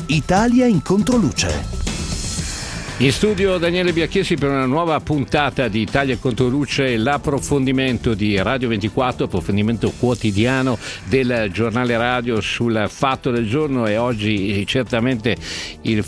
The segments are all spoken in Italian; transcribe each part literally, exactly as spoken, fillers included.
Italia in controluce. In studio Daniele Biacchesi per una nuova puntata di Italia contro luce, l'approfondimento di Radio ventiquattro, approfondimento quotidiano del giornale radio sul fatto del giorno, e oggi certamente il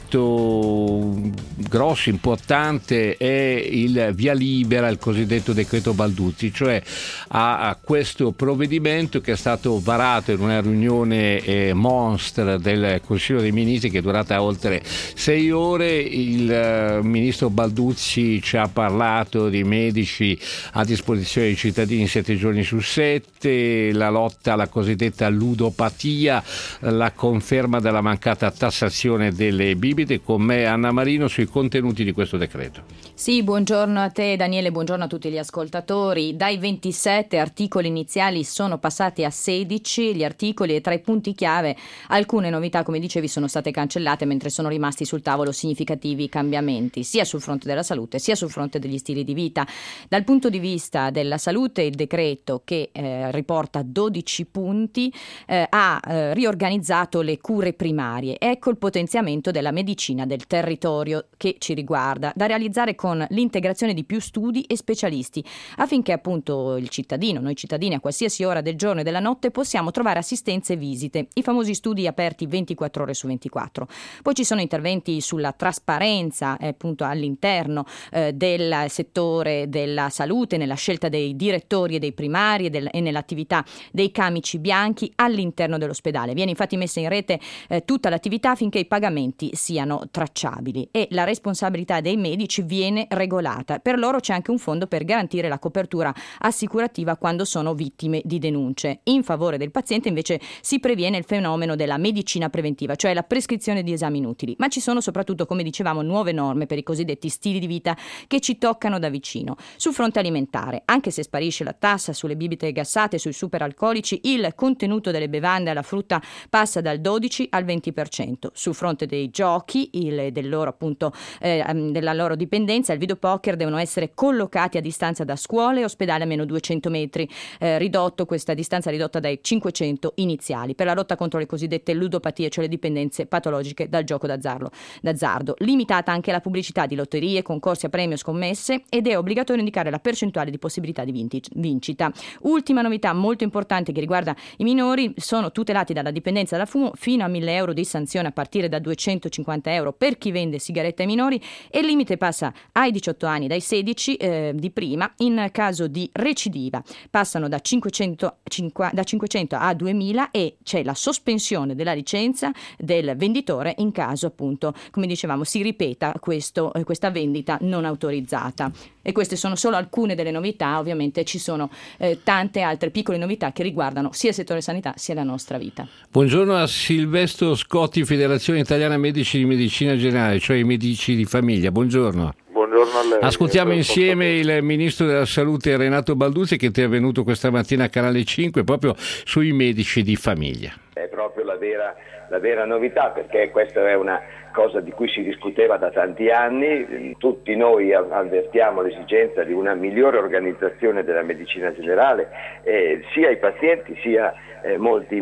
fatto grosso, importante è il via libera, il cosiddetto decreto Balduzzi, cioè a, a questo provvedimento che è stato varato in una riunione eh, monstra del Consiglio dei Ministri che è durata oltre sei ore. Il Il ministro Balduzzi ci ha parlato di medici a disposizione dei cittadini sette giorni su sette, la lotta alla cosiddetta ludopatia, la conferma della mancata tassazione delle bibite. Con me Anna Marino sui contenuti di questo decreto. Sì, buongiorno a te Daniele, buongiorno a tutti gli ascoltatori. Dai ventisette articoli iniziali sono passati a sedici gli articoli, e tra i punti chiave alcune novità, come dicevi, sono state cancellate, mentre sono rimasti sul tavolo significativi cambiamenti sia sul fronte della salute sia sul fronte degli stili di vita. Dal punto di vista della salute, il decreto, che eh, riporta dodici punti, eh, ha eh, riorganizzato le cure primarie. Ecco il potenziamento della medicina del territorio che ci riguarda, da realizzare con l'integrazione di più studi e specialisti, affinché appunto il cittadino, noi cittadini, a qualsiasi ora del giorno e della notte possiamo trovare assistenze e visite, i famosi studi aperti ventiquattro ore su ventiquattro. Poi ci sono interventi sulla trasparenza eh, appunto all'interno eh, del settore della salute, nella scelta dei direttori e dei primari e, del, e nell'attività dei camici bianchi all'interno dell'ospedale. Viene infatti messa in rete eh, tutta l'attività affinché i pagamenti siano tracciabili, e la responsabilità dei medici viene regolata. Per loro c'è anche un fondo per garantire la copertura assicurativa quando sono vittime di denunce. In favore del paziente invece si previene il fenomeno della medicina preventiva, cioè la prescrizione di esami inutili. Ma ci sono soprattutto, come dicevamo, nuove norme per i cosiddetti stili di vita che ci toccano da vicino. Sul fronte alimentare, anche se sparisce la tassa sulle bibite gassate e sui superalcolici, il contenuto delle bevande alla frutta passa dal dodici al venti per cento. Sul fronte dei giochi, il, del loro, appunto, eh, della loro dipendenza, il videopoker devono essere collocati a distanza da scuole e ospedali a meno duecento metri, eh, ridotto questa distanza ridotta dai cinquecento iniziali, per la lotta contro le cosiddette ludopatie, cioè le dipendenze patologiche dal gioco d'azzardo. d'azzardo. Limitata anche la pubblicità di lotterie, concorsi a premio, scommesse, ed è obbligatorio indicare la percentuale di possibilità di vinti- vincita. Ultima novità molto importante che riguarda i minori: sono tutelati dalla dipendenza da fumo fino a mille euro di sanzione a partire da duecentocinquanta euro per chi vende sigarette ai minori, e il limite passa ai diciotto anni dai sedici eh, di prima. In caso di recidiva passano da cinquecento, da cinquecento a duemila, e c'è la sospensione della licenza del venditore in caso, appunto, come dicevamo, si ripeta questo, questa vendita non autorizzata. E queste sono solo alcune delle novità. Ovviamente ci sono eh, tante altre piccole novità che riguardano sia il settore sanità sia la nostra vita. Buongiorno a Silvestro Scotti, Federazione Italiana Medici di Medicina Generale, cioè i medici di famiglia. Buongiorno. Buongiorno a lei. Ascoltiamo insieme il Ministro della Salute Renato Balduzzi, che è intervenuto questa mattina a Canale cinque proprio sui medici di famiglia. È proprio la vera, la vera novità, perché questa è una cosa di cui si discuteva da tanti anni. Tutti noi avvertiamo l'esigenza di una migliore organizzazione della medicina generale, eh, sia i pazienti sia eh, molti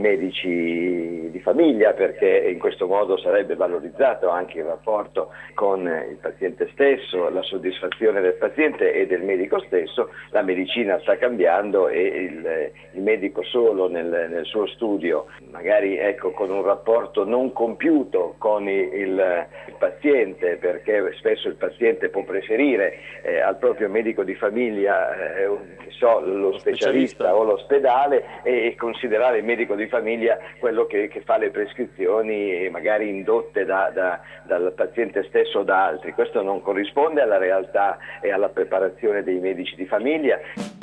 medici di famiglia, perché in questo modo sarebbe valorizzato anche il rapporto con il paziente stesso, la soddisfazione del paziente e del medico stesso. La medicina sta cambiando e il, il medico solo nel, nel suo studio, magari ecco con un rapporto non compiuto con il, il il paziente, perché spesso il paziente può preferire eh, al proprio medico di famiglia eh, che so, lo specialista o l'ospedale, e considerare il medico di famiglia quello che, che fa le prescrizioni magari indotte da, da, dal paziente stesso o da altri. Questo non corrisponde alla realtà e alla preparazione dei medici di famiglia.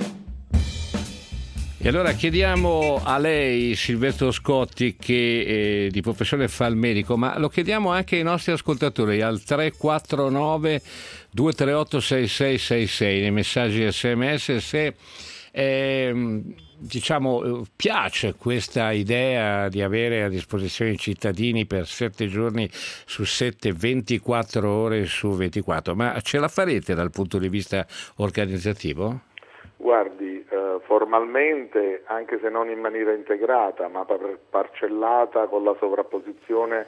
E allora chiediamo a lei, Silvestro Scotti, che eh, di professione fa il medico, ma lo chiediamo anche ai nostri ascoltatori al tre quattro nove due tre otto sei sei sei sei nei messaggi sms, se eh, diciamo piace questa idea di avere a disposizione i cittadini per sette giorni su sette, ventiquattro ore su ventiquattro, ma ce la farete dal punto di vista organizzativo? Guardi, eh, formalmente, anche se non in maniera integrata, ma par- parcellata con la sovrapposizione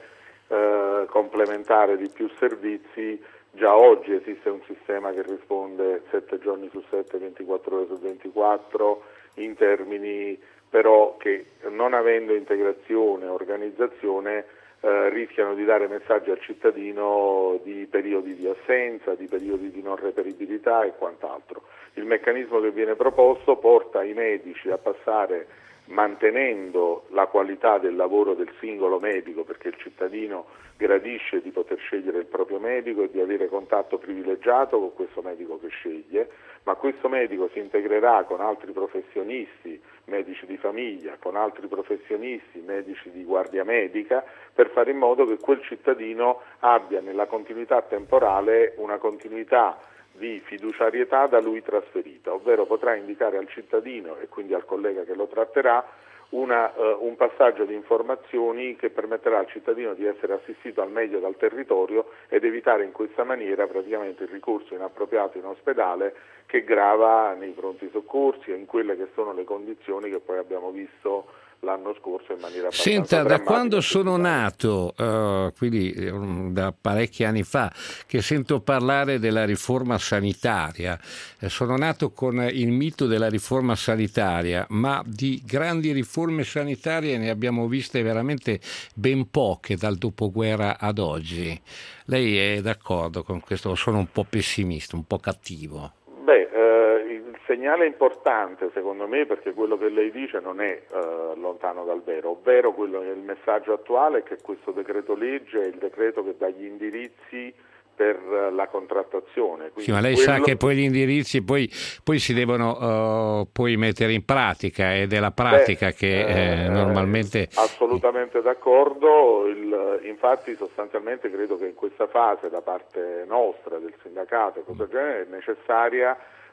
eh, complementare di più servizi. Già oggi esiste un sistema che risponde sette giorni su sette, ventiquattro ore su ventiquattro, in termini però che, non avendo integrazione, organizzazione, eh, rischiano di dare messaggi al cittadino di periodi di assenza, di periodi di non reperibilità e quant'altro. Il meccanismo che viene proposto porta i medici a passare, mantenendo la qualità del lavoro del singolo medico, perché il cittadino gradisce di poter scegliere il proprio medico e di avere contatto privilegiato con questo medico che sceglie, ma questo medico si integrerà con altri professionisti, medici di famiglia, con altri professionisti, medici di guardia medica, per fare in modo che quel cittadino abbia nella continuità temporale una continuità di fiduciarietà da lui trasferita, ovvero potrà indicare al cittadino e quindi al collega che lo tratterà una, uh, un passaggio di informazioni che permetterà al cittadino di essere assistito al meglio dal territorio ed evitare in questa maniera praticamente il ricorso inappropriato in ospedale che grava nei pronti soccorsi e in quelle che sono le condizioni che poi abbiamo visto l'anno scorso in maniera abbastanza Senta, da quando sono speciale. nato, uh, quindi um, da parecchi anni fa, che sento parlare della riforma sanitaria, eh, sono nato con il mito della riforma sanitaria, ma di grandi riforme sanitarie ne abbiamo viste veramente ben poche dal dopoguerra ad oggi. Lei è d'accordo con questo o sono un po' pessimista, un po' cattivo? Beh, eh, il segnale importante secondo me, perché quello che lei dice non è eh, lontano dal vero, ovvero quello che è il messaggio attuale è che questo decreto legge è il decreto che dà gli indirizzi per uh, la contrattazione. Quindi sì, ma lei quello... sa che poi gli indirizzi poi, poi si devono uh, poi mettere in pratica ed è la pratica Beh, che eh, eh, normalmente... Assolutamente d'accordo, il, infatti sostanzialmente credo che in questa fase da parte nostra, del sindacato e cose del genere, è necessaria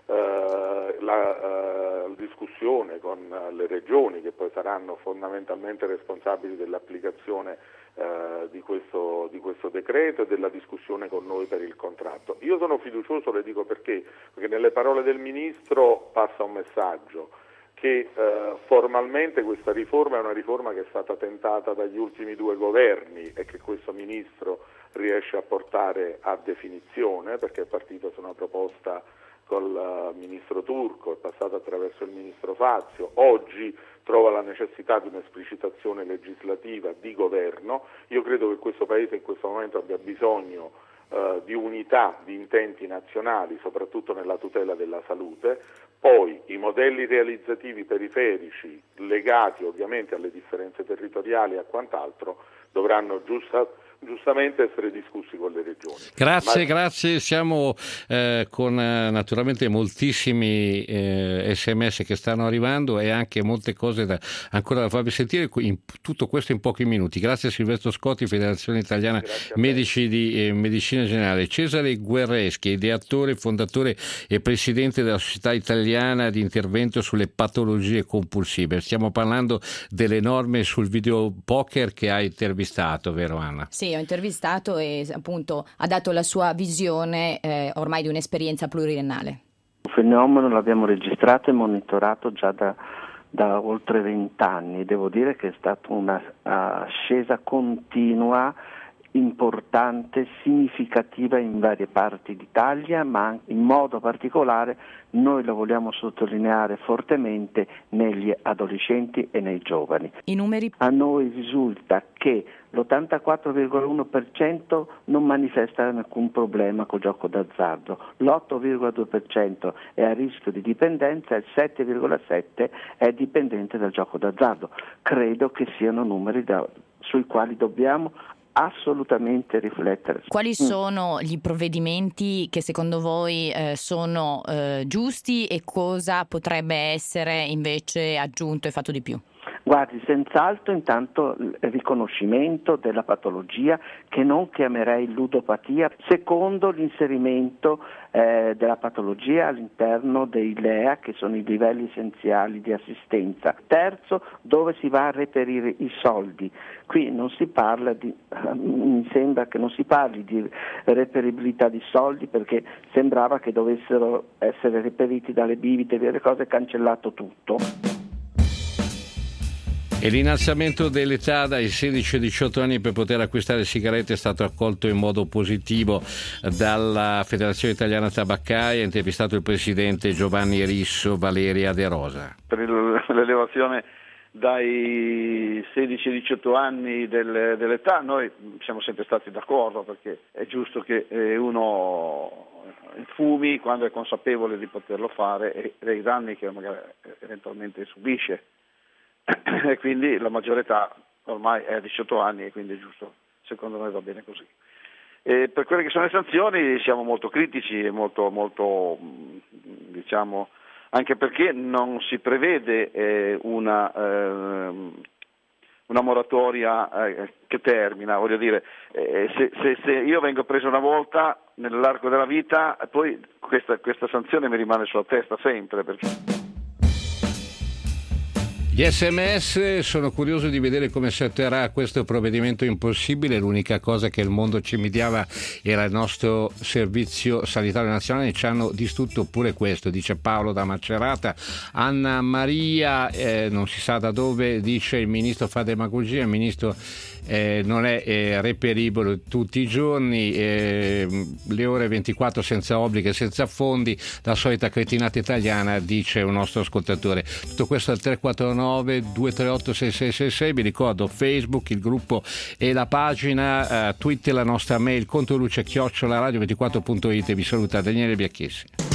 Uh, la uh, discussione con uh, le regioni che poi saranno fondamentalmente responsabili dell'applicazione uh, di, questo, di questo decreto e della discussione con noi per il contratto. Io sono fiducioso, le dico perché, perché nelle parole del Ministro passa un messaggio che uh, formalmente questa riforma è una riforma che è stata tentata dagli ultimi due governi e che questo Ministro riesce a portare a definizione, perché è partito su una proposta col ministro Turco, è passato attraverso il ministro Fazio, oggi trova la necessità di un'esplicitazione legislativa di governo. Io credo che questo Paese in questo momento abbia bisogno eh, di unità, di intenti nazionali, soprattutto nella tutela della salute. Poi i modelli realizzativi periferici, legati ovviamente alle differenze territoriali e a quant'altro, dovranno giusta, giustamente essere discussi con le regioni. Grazie, Ma... grazie. Siamo eh, con eh, naturalmente moltissimi eh, sms che stanno arrivando e anche molte cose da, ancora da farvi sentire, in, tutto questo in pochi minuti. Grazie a Silvestro Scotti, Federazione Italiana Medici di eh, Medicina Generale. Cesare Guerreschi, ideatore, fondatore e presidente della Società Italiana di Intervento sulle Patologie Compulsive. Stiamo parlando delle norme sul videopoker che hai intervistato, vero Anna? Sì, ho intervistato e appunto ha dato la sua visione eh, ormai di un'esperienza pluriennale. Il fenomeno l'abbiamo registrato e monitorato già da, da oltre vent'anni. Devo dire che è stata una ascesa continua, importante, significativa in varie parti d'Italia, ma in modo particolare noi lo vogliamo sottolineare fortemente negli adolescenti e nei giovani. I numeri? A noi risulta che l'ottantaquattro virgola uno per cento non manifesta alcun problema col gioco d'azzardo, l'otto virgola due per cento è a rischio di dipendenza e il sette virgola sette per cento è dipendente dal gioco d'azzardo. Credo che siano numeri da, sui quali dobbiamo assolutamente riflettere. Quali sono gli provvedimenti che secondo voi eh, sono eh, giusti e cosa potrebbe essere invece aggiunto e fatto di più? Guardi, senz'altro intanto il riconoscimento della patologia, che non chiamerei ludopatia. Secondo, l'inserimento eh, della patologia all'interno dei L E A, che sono i livelli essenziali di assistenza. Terzo, dove si va a reperire i soldi. Qui non si parla di, mi sembra che non si parli di reperibilità di soldi, perché sembrava che dovessero essere reperiti dalle bibite e via le cose, cancellato tutto. E l'innalzamento dell'età dai sedici ai diciotto anni per poter acquistare sigarette è stato accolto in modo positivo dalla Federazione Italiana Tabaccai. Ha intervistato il presidente Giovanni Risso, Valeria De Rosa. Per l'elevazione dai sedici ai diciotto anni del, dell'età noi siamo sempre stati d'accordo, perché è giusto che uno fumi quando è consapevole di poterlo fare e dei danni che magari eventualmente subisce. E quindi la maggiore età ormai è a diciotto anni e quindi è giusto, secondo noi va bene così. E per quelle che sono le sanzioni siamo molto critici e molto, molto diciamo, anche perché non si prevede eh, una, eh, una moratoria eh, che termina, voglio dire, eh, se, se, se io vengo preso una volta nell'arco della vita, poi questa, questa sanzione mi rimane sulla testa sempre. Perché... Gli sms, sono curioso di vedere come si attuerà questo provvedimento impossibile. L'unica cosa che il mondo ci invidiava era il nostro servizio sanitario nazionale, ci hanno distrutto pure questo, dice Paolo da Macerata. Anna Maria, eh, non si sa da dove, dice il ministro fa demagogia, il ministro eh, non è eh, reperibile tutti i giorni, eh, le ore ventiquattro senza obblighi e senza fondi, la solita cretinata italiana, dice un nostro ascoltatore. Tutto questo al tre quattro nove due tre otto sei sei sei sei. Vi ricordo Facebook, il gruppo e la pagina, uh, Twitter, la nostra mail controluce chiocciola radio ventiquattro punto it. Vi saluta Daniele Biacchessi.